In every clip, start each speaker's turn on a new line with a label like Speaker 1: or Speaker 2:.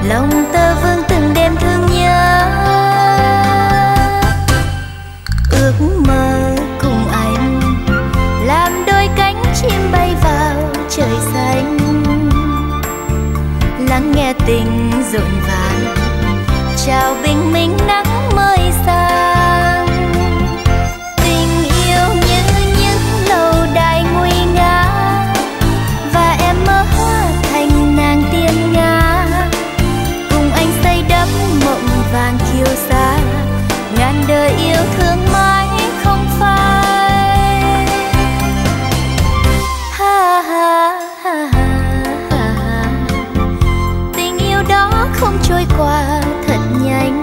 Speaker 1: lòng tơ vương từng đêm thương nhớ. Ước mơ cùng anh làm đôi cánh chim bay vào trời xanh, lắng nghe tình rộn vàng chào bình minh nắng mới sang. Tình yêu như những lâu đài nguy nga, và em mơ hóa thành nàng tiên nga. Cùng anh xây đắp mộng vàng kiêu sa, ngàn đời yêu thương mãi không phai. Ha ha ha ha ha. Tình yêu đó không trôi qua thật nhanh,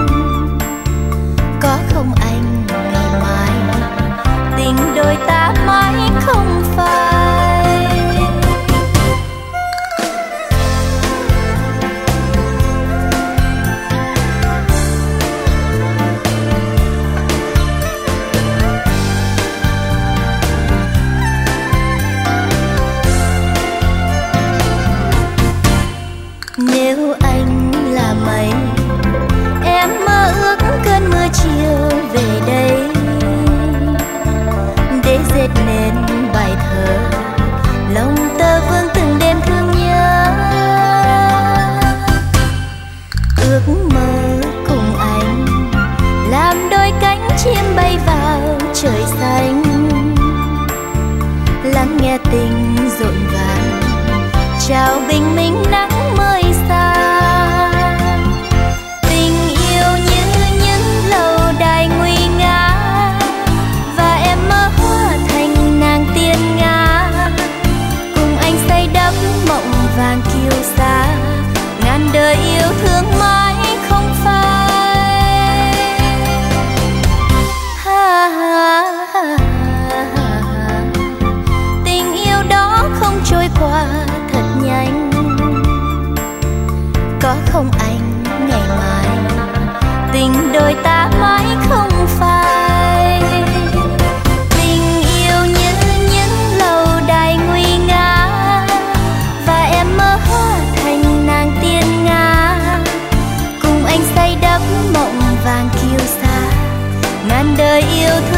Speaker 1: có không anh ngày mai tình đôi ta mãi không phai. Nếu anh là mây, em mơ ước cơn mưa chiều về đây, để dệt nên bài thơ lòng tơ vương từng đêm thương nhớ. Ước mơ cùng anh làm đôi cánh chim bay vào trời xanh, lắng nghe tình rộn vàng chào bình minh nắng mới sang. Tình yêu như những lâu đài nguy nga, và em mơ hóa thành nàng tiên nga. Cùng anh xây đắp mộng vàng kiêu sa, ngàn đời yêu thương mãi không phai. Ha ha ha ha. Tình yêu đó không trôi qua thật nhanh, có không anh ngày mai tình đôi ta mãi không phai. Tình yêu như những lâu đài nguy nga, và em mơ hóa thành nàng tiên nga. Cùng anh xây đắp mộng vàng kiêu sa, ngàn đời yêu thương